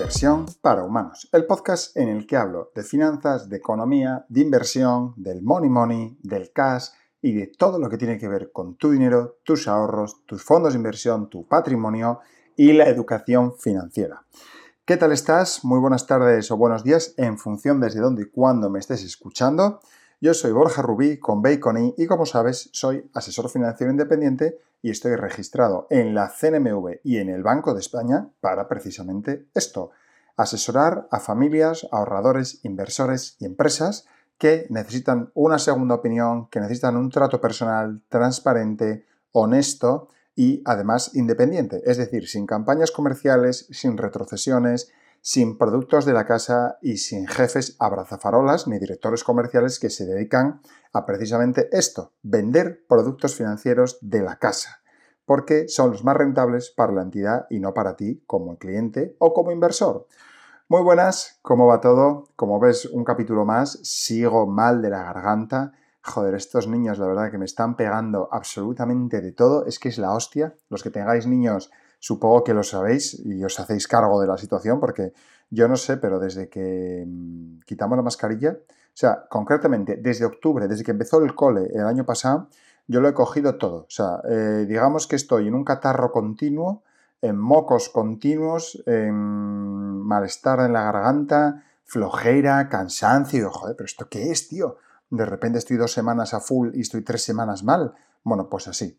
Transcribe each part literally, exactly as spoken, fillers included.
Inversión para Humanos, el podcast en el que hablo de finanzas, de economía, de inversión, del money money, del cash y de todo lo que tiene que ver con tu dinero, tus ahorros, tus fondos de inversión, tu patrimonio y la educación financiera. ¿Qué tal estás? Muy buenas tardes o buenos días en función desde dónde y cuándo me estés escuchando. Yo soy Borja Rubí con B con I y como sabes soy asesor financiero independiente y estoy registrado en la C N M V y en el Banco de España para precisamente esto, asesorar a familias, ahorradores, inversores y empresas que necesitan una segunda opinión, que necesitan un trato personal transparente, honesto y además independiente, es decir, sin campañas comerciales, sin retrocesiones, sin productos de la casa y sin jefes abrazafarolas ni directores comerciales que se dedican a precisamente esto, vender productos financieros de la casa, porque son los más rentables para la entidad y no para ti como cliente o como inversor. Muy buenas, ¿cómo va todo? Como ves, un capítulo más, sigo mal de la garganta. Joder, estos niños la verdad que me están pegando absolutamente de todo, es que es la hostia. Los que tengáis niños supongo que lo sabéis y os hacéis cargo de la situación porque yo no sé, pero desde que mmm, quitamos la mascarilla, o sea, concretamente desde octubre, desde que empezó el cole el año pasado, yo lo he cogido todo. O sea, eh, digamos que estoy en un catarro continuo, en mocos continuos, en malestar en la garganta, flojera, cansancio. Joder, ¿pero esto qué es, tío? De repente estoy dos semanas a full y estoy tres semanas mal. Bueno, pues así.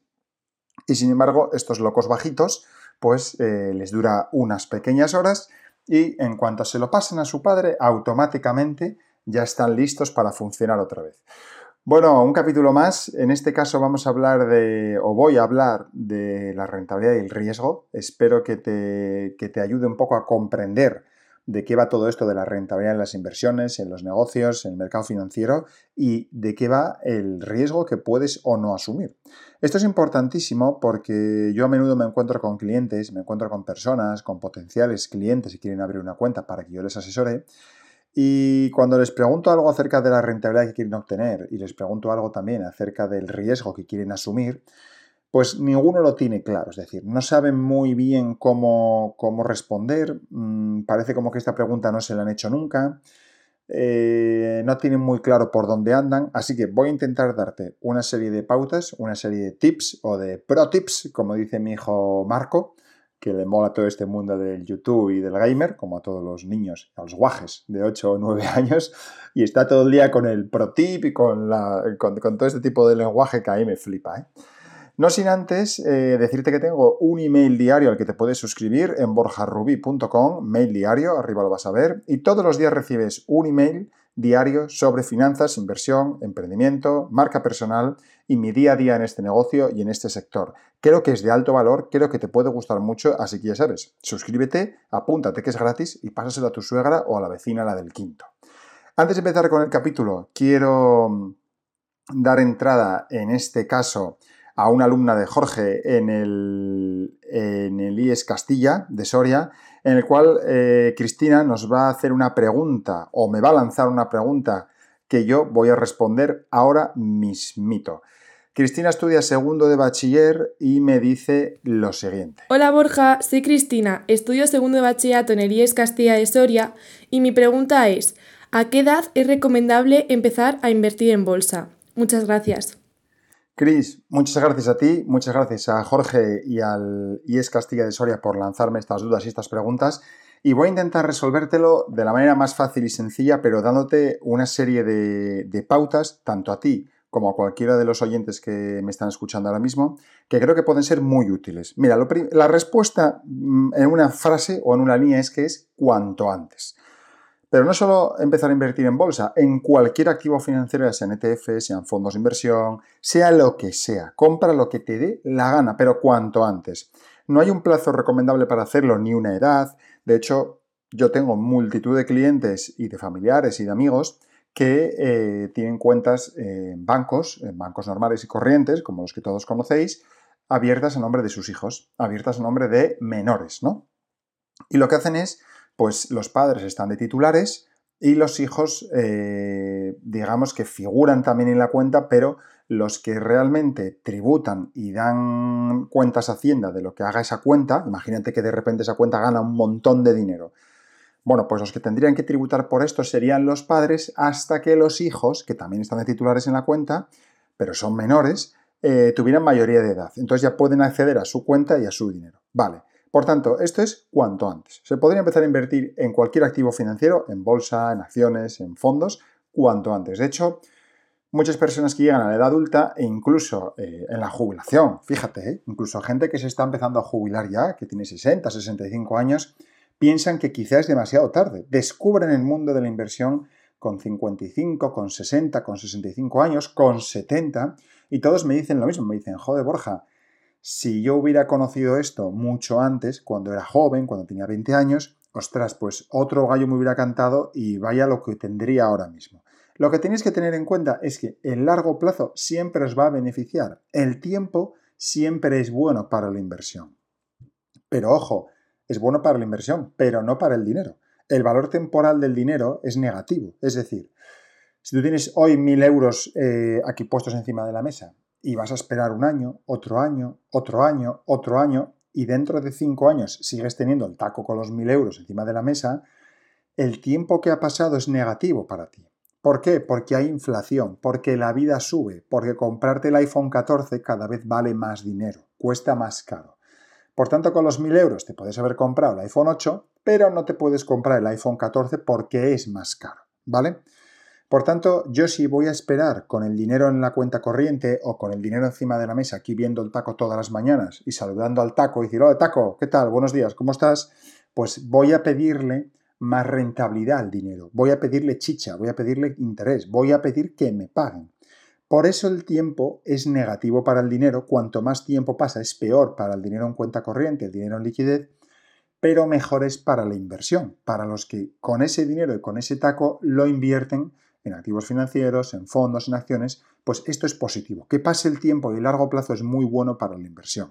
Y sin embargo, estos locos bajitos, pues eh, les dura unas pequeñas horas y en cuanto se lo pasen a su padre, automáticamente ya están listos para funcionar otra vez. Bueno, un capítulo más. En este caso vamos a hablar de, o voy a hablar de la rentabilidad y el riesgo. Espero que te, que te ayude un poco a comprender de qué va todo esto de la rentabilidad en las inversiones, en los negocios, en el mercado financiero y de qué va el riesgo que puedes o no asumir. Esto es importantísimo porque yo a menudo me encuentro con clientes, me encuentro con personas, con potenciales clientes que quieren abrir una cuenta para que yo les asesore. Y cuando les pregunto algo acerca de la rentabilidad que quieren obtener y les pregunto algo también acerca del riesgo que quieren asumir, pues ninguno lo tiene claro. Es decir, no saben muy bien cómo, cómo responder. Mm, parece como que esta pregunta no se la han hecho nunca. Eh, no tienen muy claro por dónde andan. Así que voy a intentar darte una serie de pautas, una serie de tips o de pro tips, como dice mi hijo Marco, que le mola todo este mundo del YouTube y del gamer, como a todos los niños, a los guajes de ocho o nueve años, y está todo el día con el pro tip y con, la, con, con todo este tipo de lenguaje que a mí me flipa, ¿eh? No sin antes eh, decirte que tengo un email diario al que te puedes suscribir en borjarubí punto com, mail diario, arriba lo vas a ver, y todos los días recibes un email diario sobre finanzas, inversión, emprendimiento, marca personal y mi día a día en este negocio y en este sector. Creo que es de alto valor, creo que te puede gustar mucho, así que ya sabes, suscríbete, apúntate que es gratis y pásaselo a tu suegra o a la vecina, la del quinto. Antes de empezar con el capítulo, quiero dar entrada, en este caso, a una alumna de Jorge en el, en el I E S Castilla de Soria, en el cual eh, Cristina nos va a hacer una pregunta o me va a lanzar una pregunta que yo voy a responder ahora mismito. Cristina estudia segundo de bachiller y me dice lo siguiente. Hola Borja, soy Cristina, estudio segundo de bachillerato en el I E S Castilla de Soria y mi pregunta es, ¿a qué edad es recomendable empezar a invertir en bolsa? Muchas gracias. Cris, muchas gracias a ti, muchas gracias a Jorge y al I E S Castilla de Soria por lanzarme estas dudas y estas preguntas y voy a intentar resolvértelo de la manera más fácil y sencilla, pero dándote una serie de, de pautas, tanto a ti como a cualquiera de los oyentes que me están escuchando ahora mismo, que creo que pueden ser muy útiles. Mira, lo la respuesta en una frase o en una línea es que es cuanto antes. Pero no solo empezar a invertir en bolsa, en cualquier activo financiero, sean E T F, sean fondos de inversión, sea lo que sea. Compra lo que te dé la gana, pero cuanto antes. No hay un plazo recomendable para hacerlo ni una edad. De hecho, yo tengo multitud de clientes y de familiares y de amigos que eh, tienen cuentas en bancos, en bancos normales y corrientes, como los que todos conocéis, abiertas a nombre de sus hijos, abiertas a nombre de menores, ¿no? Y lo que hacen es, pues los padres están de titulares y los hijos, eh, digamos que figuran también en la cuenta, pero los que realmente tributan y dan cuentas a Hacienda de lo que haga esa cuenta, imagínate que de repente esa cuenta gana un montón de dinero, Bueno, pues los que tendrían que tributar por esto serían los padres hasta que los hijos, que también están de titulares en la cuenta, pero son menores, eh, tuvieran mayoría de edad. Entonces ya pueden acceder a su cuenta y a su dinero. Vale. Por tanto, esto es cuanto antes. Se podría empezar a invertir en cualquier activo financiero, en bolsa, en acciones, en fondos, cuanto antes. De hecho, muchas personas que llegan a la edad adulta e incluso eh, en la jubilación, fíjate, ¿eh? incluso gente que se está empezando a jubilar ya, que tiene sesenta, sesenta y cinco años, piensan que quizás es demasiado tarde. Descubren el mundo de la inversión con cincuenta y cinco, con sesenta, con sesenta y cinco años, con setenta, y todos me dicen lo mismo. Me dicen, joder, Borja, si yo hubiera conocido esto mucho antes, cuando era joven, cuando tenía veinte años, ostras, pues otro gallo me hubiera cantado y vaya lo que tendría ahora mismo. Lo que tenéis que tener en cuenta es que el largo plazo siempre os va a beneficiar. El tiempo siempre es bueno para la inversión. Pero ojo, es bueno para la inversión, pero no para el dinero. El valor temporal del dinero es negativo. Es decir, si tú tienes hoy mil euros eh, aquí puestos encima de la mesa y vas a esperar un año, otro año, otro año, otro año, y dentro de cinco años sigues teniendo el taco con los mil euros encima de la mesa, el tiempo que ha pasado es negativo para ti. ¿Por qué? Porque hay inflación, porque la vida sube, porque comprarte el iPhone catorce cada vez vale más dinero, cuesta más caro. Por tanto, con los mil euros te puedes haber comprado el iPhone ocho, pero no te puedes comprar el iPhone catorce porque es más caro, ¿vale? Por tanto, yo si voy a esperar con el dinero en la cuenta corriente o con el dinero encima de la mesa aquí viendo el taco todas las mañanas y saludando al taco y decir, hola taco, ¿qué tal? Buenos días, ¿cómo estás? Pues voy a pedirle más rentabilidad al dinero, voy a pedirle chicha, voy a pedirle interés, voy a pedir que me paguen. Por eso el tiempo es negativo para el dinero, cuanto más tiempo pasa es peor para el dinero en cuenta corriente, el dinero en liquidez, pero mejor es para la inversión, para los que con ese dinero y con ese taco lo invierten en activos financieros, en fondos, en acciones, pues esto es positivo. Que pase el tiempo y el largo plazo es muy bueno para la inversión.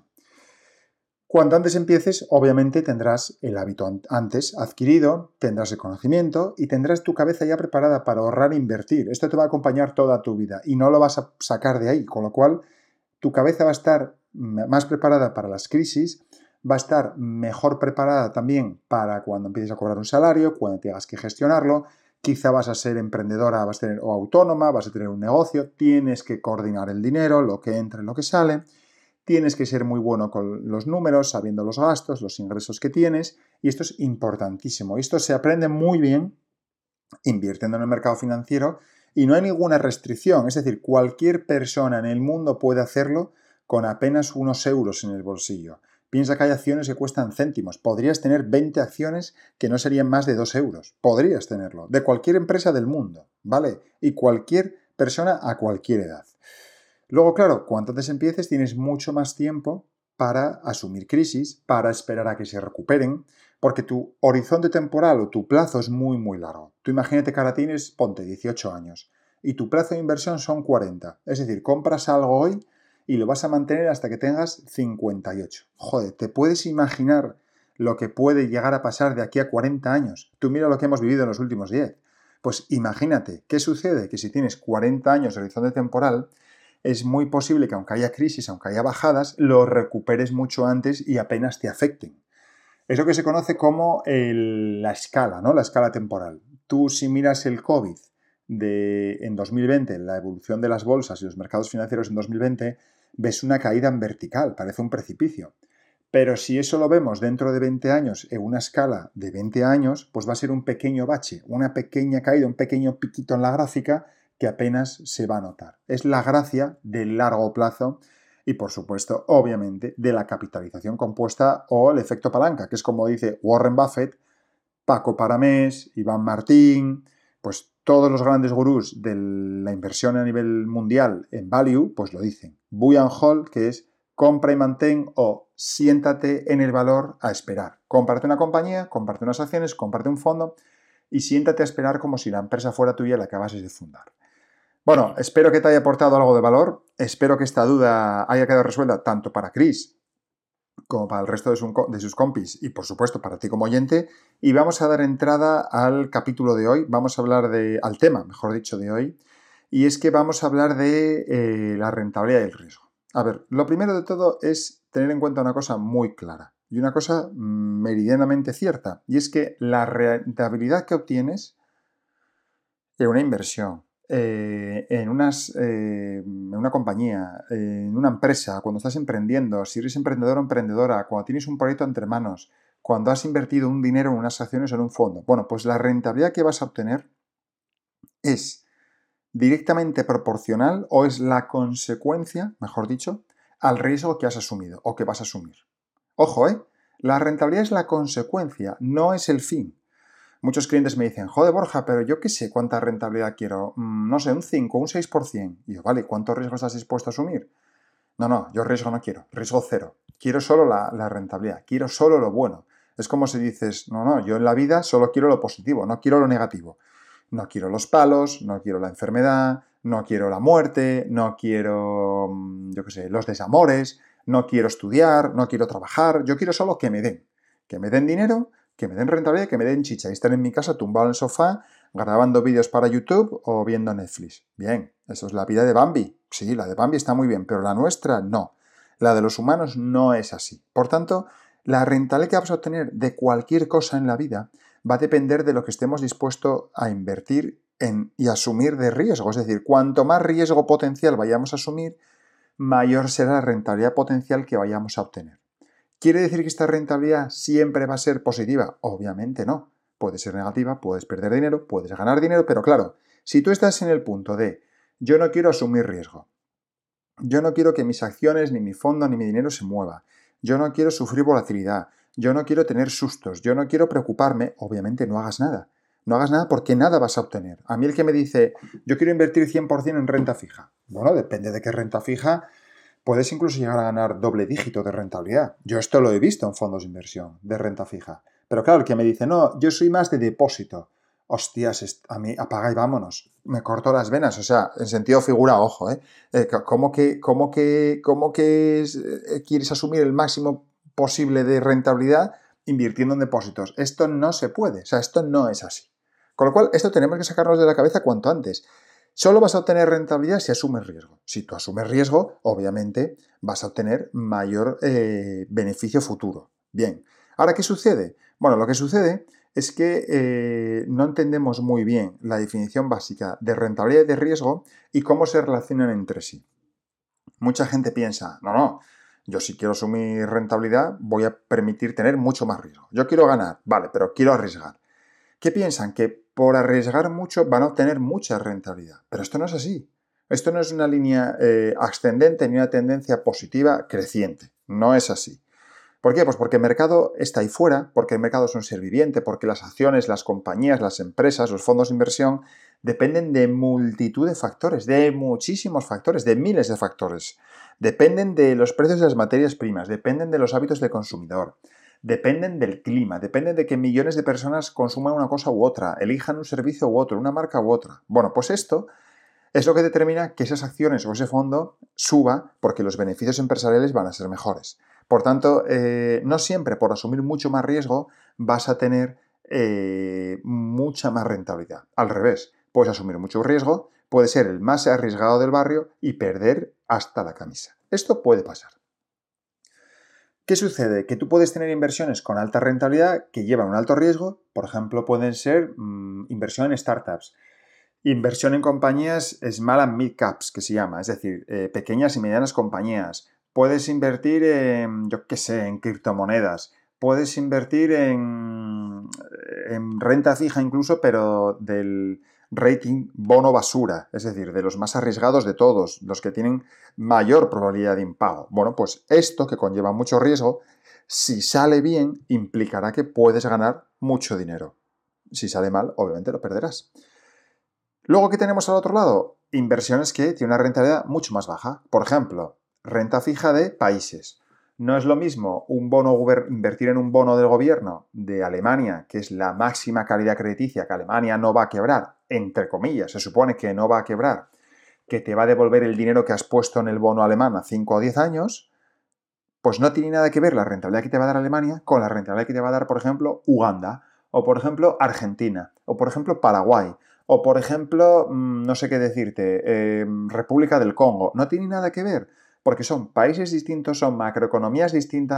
Cuanto antes empieces, obviamente tendrás el hábito antes adquirido, tendrás el conocimiento y tendrás tu cabeza ya preparada para ahorrar e invertir. Esto te va a acompañar toda tu vida y no lo vas a sacar de ahí, con lo cual tu cabeza va a estar más preparada para las crisis, va a estar mejor preparada también para cuando empieces a cobrar un salario, cuando tengas que gestionarlo. Quizá vas a ser emprendedora, vas a tener, o autónoma, vas a tener un negocio, tienes que coordinar el dinero, lo que entra y lo que sale. Tienes que ser muy bueno con los números, sabiendo los gastos, los ingresos que tienes, y esto es importantísimo. Esto se aprende muy bien invirtiendo en el mercado financiero y no hay ninguna restricción. Es decir, cualquier persona en el mundo puede hacerlo con apenas unos euros en el bolsillo. Piensa que hay acciones que cuestan céntimos. Podrías tener veinte acciones que no serían más de dos euros. Podrías tenerlo. De cualquier empresa del mundo, ¿vale? Y cualquier persona a cualquier edad. Luego, claro, cuanto antes empieces tienes mucho más tiempo para asumir crisis, para esperar a que se recuperen, porque tu horizonte temporal o tu plazo es muy, muy largo. Tú imagínate que ahora tienes, ponte, dieciocho años y tu plazo de inversión son cuarenta. Es decir, compras algo hoy y lo vas a mantener hasta que tengas cincuenta y ocho. Joder, ¿te puedes imaginar lo que puede llegar a pasar de aquí a cuarenta años? Tú mira lo que hemos vivido en los últimos diez. Pues imagínate, ¿qué sucede? Que si tienes cuarenta años de horizonte temporal, es muy posible que aunque haya crisis, aunque haya bajadas, lo recuperes mucho antes y apenas te afecten. Es lo que se conoce como el, la escala, ¿no? La escala temporal. Tú si miras el COVID de, en dos mil veinte, la evolución de las bolsas y los mercados financieros en dos mil veinte, ves una caída en vertical, parece un precipicio. Pero si eso lo vemos dentro de veinte años en una escala de veinte años, pues va a ser un pequeño bache, una pequeña caída, un pequeño piquito en la gráfica que apenas se va a notar. Es la gracia del largo plazo y, por supuesto, obviamente, de la capitalización compuesta o el efecto palanca, que es como dice Warren Buffett, Paco Paramés, Iván Martín, pues todos los grandes gurús de la inversión a nivel mundial en value, pues lo dicen. Buy and hold, que es compra y mantén o siéntate en el valor a esperar. Cómprate una compañía, cómprate unas acciones, cómprate un fondo y siéntate a esperar como si la empresa fuera tuya y la acabases de fundar. Bueno, espero que te haya aportado algo de valor, espero que esta duda haya quedado resuelta tanto para Chris como para el resto de, su, de sus compis y por supuesto para ti como oyente, y vamos a dar entrada al capítulo de hoy, vamos a hablar de, al tema, mejor dicho, de hoy, y es que vamos a hablar de eh, la rentabilidad y el riesgo. A ver, lo primero de todo es tener en cuenta una cosa muy clara. y una cosa meridianamente cierta, y es que la rentabilidad que obtienes en una inversión, eh, en, unas, eh, en una compañía, eh, en una empresa, cuando estás emprendiendo, si eres emprendedor o emprendedora, cuando tienes un proyecto entre manos, cuando has invertido un dinero en unas acciones o en un fondo, bueno, pues la rentabilidad que vas a obtener es directamente proporcional o es la consecuencia, mejor dicho, al riesgo que has asumido o que vas a asumir. Ojo, ¿eh? La rentabilidad es la consecuencia, no es el fin. Muchos clientes me dicen, joder Borja, pero yo qué sé cuánta rentabilidad quiero, mm, no sé, un cinco, un seis por ciento. Y yo, vale, ¿cuánto riesgo estás dispuesto a asumir? No, no, yo riesgo no quiero, riesgo cero. Quiero solo la, la rentabilidad, quiero solo lo bueno. Es como si dices, no, no, yo en la vida solo quiero lo positivo, no quiero lo negativo. No quiero los palos, no quiero la enfermedad, no quiero la muerte, no quiero, yo qué sé, los desamores, no quiero estudiar, no quiero trabajar, yo quiero solo que me den. Que me den dinero, que me den rentabilidad, que me den chicha. Y estar en mi casa tumbado en el sofá, grabando vídeos para YouTube o viendo Netflix. Bien, eso es la vida de Bambi. Sí, la de Bambi está muy bien, pero la nuestra no. La de los humanos no es así. Por tanto, la rentabilidad que vamos a obtener de cualquier cosa en la vida va a depender de lo que estemos dispuestos a invertir en, y asumir de riesgo. Es decir, cuanto más riesgo potencial vayamos a asumir, mayor será la rentabilidad potencial que vayamos a obtener. ¿Quiere decir que esta rentabilidad siempre va a ser positiva? Obviamente no. Puede ser negativa, puedes perder dinero, puedes ganar dinero, pero claro, si tú estás en el punto de yo no quiero asumir riesgo, yo no quiero que mis acciones, ni mi fondo, ni mi dinero se mueva, yo no quiero sufrir volatilidad, yo no quiero tener sustos, yo no quiero preocuparme, obviamente no hagas nada. No hagas nada porque nada vas a obtener. A mí el que me dice, yo quiero invertir cien por ciento en renta fija. Bueno, depende de qué renta fija, puedes incluso llegar a ganar doble dígito de rentabilidad. Yo esto lo he visto en fondos de inversión, de renta fija. Pero claro, el que me dice, no, yo soy más de depósito. Hostias, a mí apaga y vámonos. Me corto las venas, o sea, en sentido figura, ojo, ¿eh? eh ¿Cómo que, cómo que, cómo que es, eh, quieres asumir el máximo posible de rentabilidad invirtiendo en depósitos? Esto no se puede, o sea, esto no es así. Con lo cual, esto tenemos que sacarnos de la cabeza cuanto antes. Solo vas a obtener rentabilidad si asumes riesgo. Si tú asumes riesgo, obviamente vas a obtener mayor eh, beneficio futuro. Bien, ¿ahora qué sucede? Bueno, lo que sucede es que eh, no entendemos muy bien la definición básica de rentabilidad y de riesgo y cómo se relacionan entre sí. Mucha gente piensa, no, no, yo si quiero asumir rentabilidad voy a permitir tener mucho más riesgo. Yo quiero ganar, vale, pero quiero arriesgar. ¿Qué piensan? Que por arriesgar mucho van a obtener mucha rentabilidad. Pero esto no es así. Esto no es una línea eh, ascendente ni una tendencia positiva creciente. No es así. ¿Por qué? Pues porque el mercado está ahí fuera, porque el mercado es un ser viviente, porque las acciones, las compañías, las empresas, los fondos de inversión dependen de multitud de factores, de muchísimos factores, de miles de factores. Dependen de los precios de las materias primas, dependen de los hábitos del consumidor, dependen del clima, dependen de que millones de personas consuman una cosa u otra, elijan un servicio u otro, una marca u otra. Bueno, pues esto es lo que determina que esas acciones o ese fondo suba porque los beneficios empresariales van a ser mejores. Por tanto, eh, no siempre por asumir mucho más riesgo vas a tener eh, mucha más rentabilidad. Al revés, puedes asumir mucho riesgo, puedes ser el más arriesgado del barrio y perder hasta la camisa. Esto puede pasar. ¿Qué sucede? Que tú puedes tener inversiones con alta rentabilidad que llevan un alto riesgo. Por ejemplo, pueden ser mmm, inversión en startups. Inversión en compañías small and mid caps, que se llama, es decir, eh, pequeñas y medianas compañías. Puedes invertir en, yo qué sé, en criptomonedas. Puedes invertir en, en renta fija incluso, pero del rating bono basura, es decir, de los más arriesgados de todos, los que tienen mayor probabilidad de impago. Bueno, pues esto, que conlleva mucho riesgo, si sale bien, implicará que puedes ganar mucho dinero. Si sale mal, obviamente lo perderás. Luego, ¿qué tenemos al otro lado? Inversiones que tienen una rentabilidad mucho más baja. Por ejemplo, renta fija de países. No es lo mismo un bono, invertir en un bono del gobierno de Alemania, que es la máxima calidad crediticia, que Alemania no va a quebrar, entre comillas, se supone que no va a quebrar, que te va a devolver el dinero que has puesto en el bono alemán a cinco o diez años, pues no tiene nada que ver la rentabilidad que te va a dar Alemania con la rentabilidad que te va a dar, por ejemplo, Uganda, o por ejemplo, Argentina, o por ejemplo, Paraguay, o por ejemplo, no sé qué decirte, eh, República del Congo. No tiene nada que ver, porque son países distintos, son macroeconomías distintas,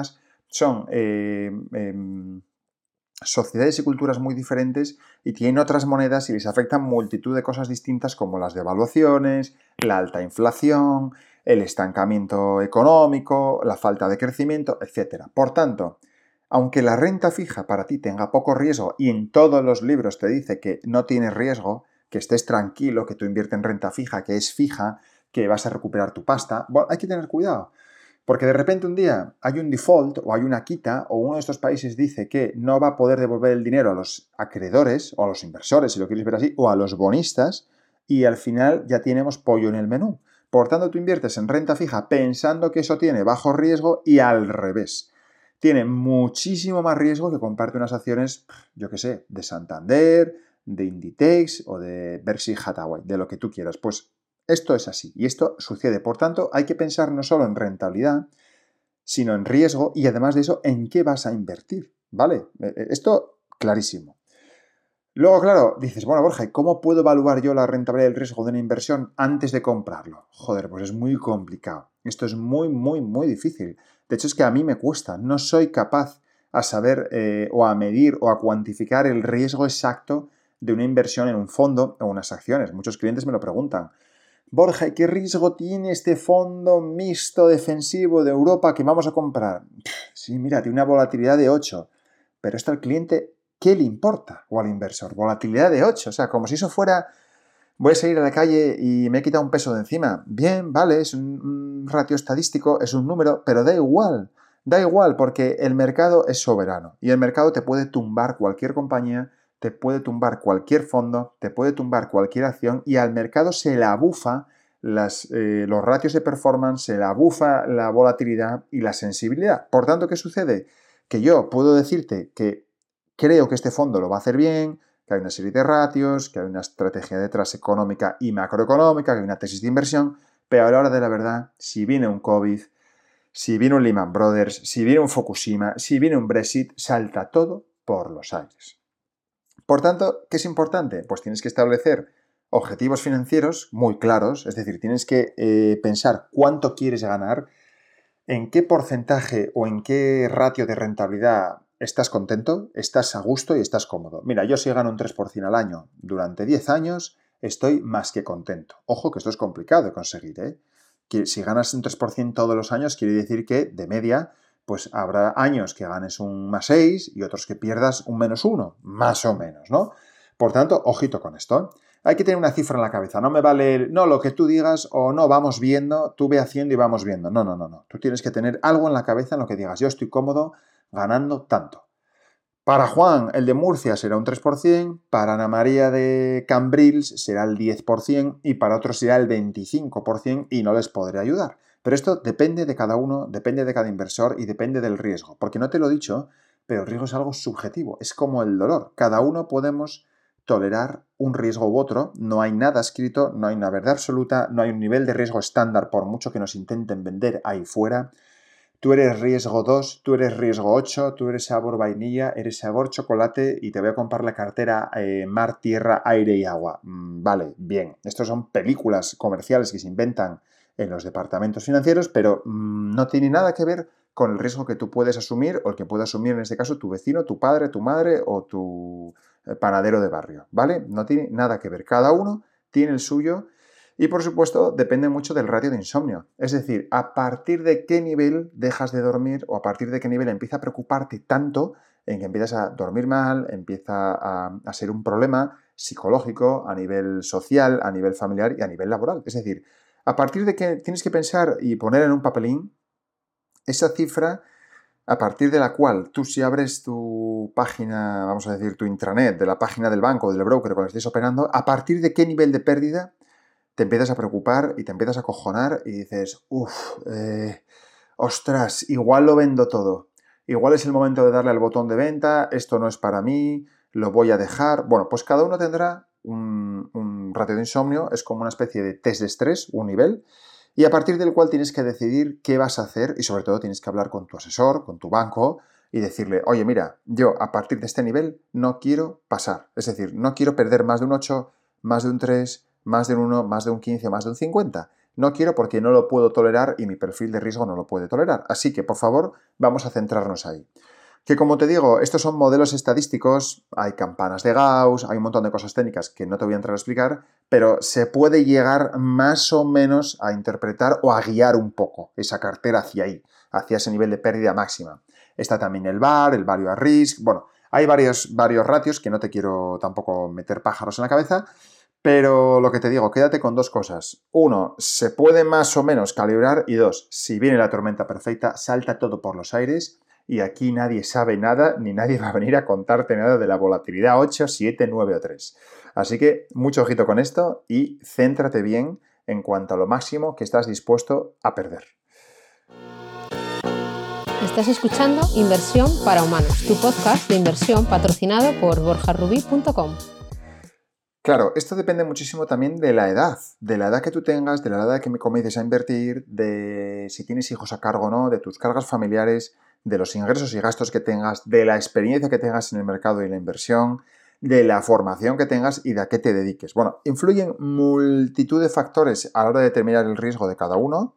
son eh, eh, sociedades y culturas muy diferentes y tienen otras monedas y les afectan multitud de cosas distintas como las devaluaciones, la alta inflación, el estancamiento económico, la falta de crecimiento, etcétera. Por tanto, aunque la renta fija para ti tenga poco riesgo y en todos los libros te dice que no tienes riesgo, que estés tranquilo, que tú inviertes en renta fija, que es fija, que vas a recuperar tu pasta, bueno, hay que tener cuidado. Porque de repente un día hay un default o hay una quita o uno de estos países dice que no va a poder devolver el dinero a los acreedores o a los inversores, si lo quieres ver así, o a los bonistas y al final ya tenemos pollo en el menú. Por tanto, tú inviertes en renta fija pensando que eso tiene bajo riesgo y al revés. Tiene muchísimo más riesgo que comprarte unas acciones, yo qué sé, de Santander, de Inditex o de Berkshire Hathaway, de lo que tú quieras. Pues esto es así y esto sucede. Por tanto, hay que pensar no solo en rentabilidad, sino en riesgo y además de eso, en qué vas a invertir, ¿vale? Esto clarísimo. Luego, claro, dices, bueno, Borja, ¿y cómo puedo evaluar yo la rentabilidad del riesgo de una inversión antes de comprarlo? Joder, pues es muy complicado. Esto es muy, muy, muy difícil. De hecho, es que a mí me cuesta. No soy capaz a saber eh, o a medir o a cuantificar el riesgo exacto de una inversión en un fondo o unas acciones. Muchos clientes me lo preguntan. Borja, ¿qué riesgo tiene este fondo mixto defensivo de Europa que vamos a comprar? Sí, mira, tiene una volatilidad de ocho, pero esto al cliente, ¿qué le importa? O al inversor, volatilidad de ocho, o sea, como si eso fuera, voy a salir a la calle y me he quitado un peso de encima. Bien, vale, es un, un ratio estadístico, es un número, pero da igual, da igual porque el mercado es soberano y el mercado te puede tumbar cualquier compañía, te puede tumbar cualquier fondo, te puede tumbar cualquier acción y al mercado se le abufa las, eh, los ratios de performance, se le abufa la volatilidad y la sensibilidad. Por tanto, ¿qué sucede? Que yo puedo decirte que creo que este fondo lo va a hacer bien, que hay una serie de ratios, que hay una estrategia detrás económica y macroeconómica, que hay una tesis de inversión, pero a la hora de la verdad, si viene un COVID, si viene un Lehman Brothers, si viene un Fukushima, si viene un Brexit, salta todo por los aires. Por tanto, ¿qué es importante? Pues tienes que establecer objetivos financieros muy claros, es decir, tienes que eh, pensar cuánto quieres ganar, en qué porcentaje o en qué ratio de rentabilidad estás contento, estás a gusto y estás cómodo. Mira, yo si gano un tres por ciento al año durante diez años, estoy más que contento. Ojo que esto es complicado de conseguir, ¿eh? Que si ganas un tres por ciento todos los años, quiere decir que, de media, pues habrá años que ganes un más seis y otros que pierdas un menos uno, más o menos, ¿no? Por tanto, ojito con esto. Hay que tener una cifra en la cabeza. No me vale, no, lo que tú digas o no, vamos viendo, tú ve haciendo y vamos viendo. No, no, no, no. Tú tienes que tener algo en la cabeza en lo que digas, yo estoy cómodo ganando tanto. Para Juan, el de Murcia será un tres por ciento, para Ana María de Cambrils será el diez por ciento y para otros será el veinticinco por ciento y no les podré ayudar. Pero esto depende de cada uno, depende de cada inversor y depende del riesgo. Porque no te lo he dicho, pero el riesgo es algo subjetivo, es como el dolor. Cada uno podemos tolerar un riesgo u otro, no hay nada escrito, no hay una verdad absoluta, no hay un nivel de riesgo estándar por mucho que nos intenten vender ahí fuera. Tú eres riesgo dos, tú eres riesgo ocho, tú eres sabor vainilla, eres sabor chocolate y te voy a comprar la cartera eh, mar, tierra, aire y agua. Mm, vale, bien. Estos son películas comerciales que se inventan en los departamentos financieros, pero mmm, no tiene nada que ver con el riesgo que tú puedes asumir o el que puede asumir en este caso tu vecino, tu padre, tu madre o tu panadero de barrio, ¿vale? No tiene nada que ver. Cada uno tiene el suyo. Y por supuesto, depende mucho del ratio de insomnio. Es decir, a partir de qué nivel dejas de dormir o a partir de qué nivel empieza a preocuparte tanto en que empiezas a dormir mal, empieza a, a ser un problema psicológico a nivel social, a nivel familiar y a nivel laboral. Es decir, a partir de que tienes que pensar y poner en un papelín esa cifra a partir de la cual tú si abres tu página, vamos a decir tu intranet, de la página del banco o del broker con el que estés operando, a partir de qué nivel de pérdida te empiezas a preocupar y te empiezas a cojonar y dices, uff, eh, ostras, igual lo vendo todo. Igual es el momento de darle al botón de venta, esto no es para mí, lo voy a dejar. Bueno, pues cada uno tendrá un, un ratio de insomnio, es como una especie de test de estrés, un nivel, y a partir del cual tienes que decidir qué vas a hacer y sobre todo tienes que hablar con tu asesor, con tu banco y decirle, oye, mira, yo a partir de este nivel no quiero pasar. Es decir, no quiero perder más de un ocho, más de un tres, más de un uno, más de un quince, más de un cincuenta. No quiero porque no lo puedo tolerar y mi perfil de riesgo no lo puede tolerar. Así que, por favor, vamos a centrarnos ahí. Que como te digo, estos son modelos estadísticos, hay campanas de Gauss, hay un montón de cosas técnicas que no te voy a entrar a explicar, pero se puede llegar más o menos a interpretar o a guiar un poco esa cartera hacia ahí, hacia ese nivel de pérdida máxima. Está también el V A R, el Value at Risk, bueno, hay varios, varios ratios que no te quiero tampoco meter pájaros en la cabeza, pero lo que te digo, quédate con dos cosas. Uno, se puede más o menos calibrar y dos, si viene la tormenta perfecta, salta todo por los aires. Y aquí nadie sabe nada, ni nadie va a venir a contarte nada de la volatilidad ocho, siete, nueve o tres. Así que mucho ojito con esto y céntrate bien en cuanto a lo máximo que estás dispuesto a perder. Estás escuchando Inversión para Humanos, tu podcast de inversión patrocinado por borja rubí punto com. Claro, esto depende muchísimo también de la edad, de la edad que tú tengas, de la edad que me comiences a invertir, de si tienes hijos a cargo o no, de tus cargas familiares, de los ingresos y gastos que tengas, de la experiencia que tengas en el mercado y la inversión, de la formación que tengas y de a qué te dediques. Bueno, influyen multitud de factores a la hora de determinar el riesgo de cada uno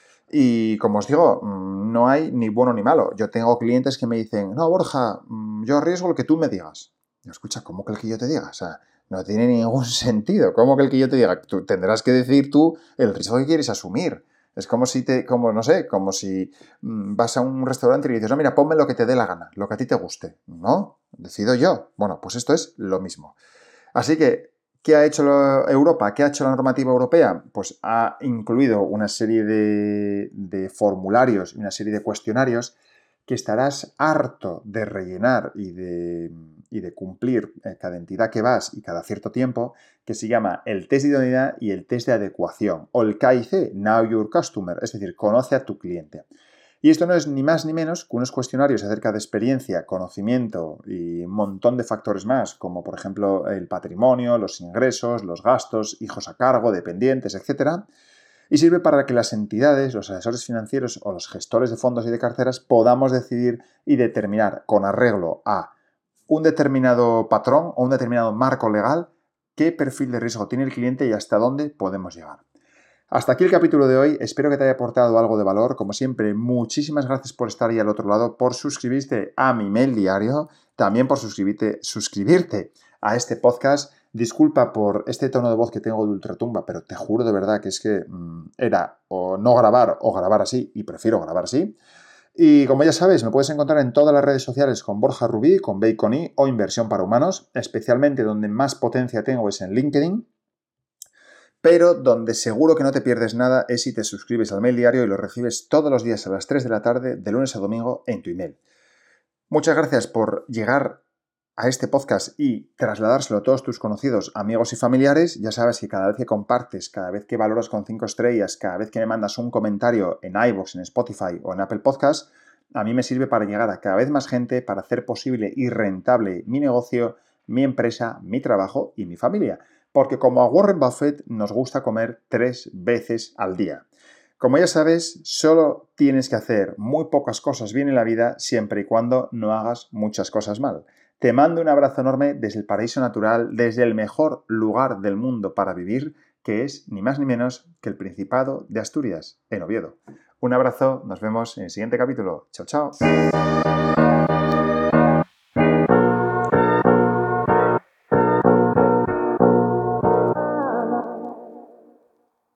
y, como os digo, no hay ni bueno ni malo. Yo tengo clientes que me dicen, no, Borja, yo arriesgo lo que tú me digas. Y escucha, ¿cómo que el que yo te diga? O sea, no tiene ningún sentido. ¿Cómo que el que yo te diga? Tú tendrás que decir tú el riesgo que quieres asumir. Es como si te, como no sé, como si vas a un restaurante y le dices, no, mira, ponme lo que te dé la gana, lo que a ti te guste. No, decido yo. Bueno, pues esto es lo mismo. Así que, ¿qué ha hecho Europa? ¿Qué ha hecho la normativa europea? Pues ha incluido una serie de, de formularios y una serie de cuestionarios que estarás harto de rellenar y de, y de cumplir cada entidad que vas y cada cierto tiempo, que se llama el test de idoneidad y el test de adecuación, o el K I C, Know Your Customer, es decir, conoce a tu cliente. Y esto no es ni más ni menos que unos cuestionarios acerca de experiencia, conocimiento y un montón de factores más, como por ejemplo el patrimonio, los ingresos, los gastos, hijos a cargo, dependientes, etcétera. Y sirve para que las entidades, los asesores financieros o los gestores de fondos y de carteras podamos decidir y determinar con arreglo a un determinado patrón o un determinado marco legal qué perfil de riesgo tiene el cliente y hasta dónde podemos llegar. Hasta aquí el capítulo de hoy. Espero que te haya aportado algo de valor. Como siempre, muchísimas gracias por estar ahí al otro lado, por suscribirte a mi mail diario, también por suscribirte, suscribirte a este podcast. Disculpa por este tono de voz que tengo de ultratumba, pero te juro de verdad que es que mmm, era o no grabar o grabar así, y prefiero grabar así. Y como ya sabes, me puedes encontrar en todas las redes sociales con Borja Rubí, con B con I o Inversión para Humanos, especialmente donde más potencia tengo es en LinkedIn, pero donde seguro que no te pierdes nada es si te suscribes al mail diario y lo recibes todos los días a las tres de la tarde, de lunes a domingo, en tu email. Muchas gracias por llegar a este podcast y trasladárselo a todos tus conocidos, amigos y familiares. Ya sabes que cada vez que compartes, cada vez que valoras con cinco estrellas, cada vez que me mandas un comentario en iVoox, en Spotify o en Apple Podcast, a mí me sirve para llegar a cada vez más gente, para hacer posible y rentable mi negocio, mi empresa, mi trabajo y mi familia. Porque como a Warren Buffett nos gusta comer tres veces al día. Como ya sabes, solo tienes que hacer muy pocas cosas bien en la vida siempre y cuando no hagas muchas cosas mal. Te mando un abrazo enorme desde el paraíso natural, desde el mejor lugar del mundo para vivir, que es ni más ni menos que el Principado de Asturias, en Oviedo. Un abrazo, nos vemos en el siguiente capítulo. Chao, chao.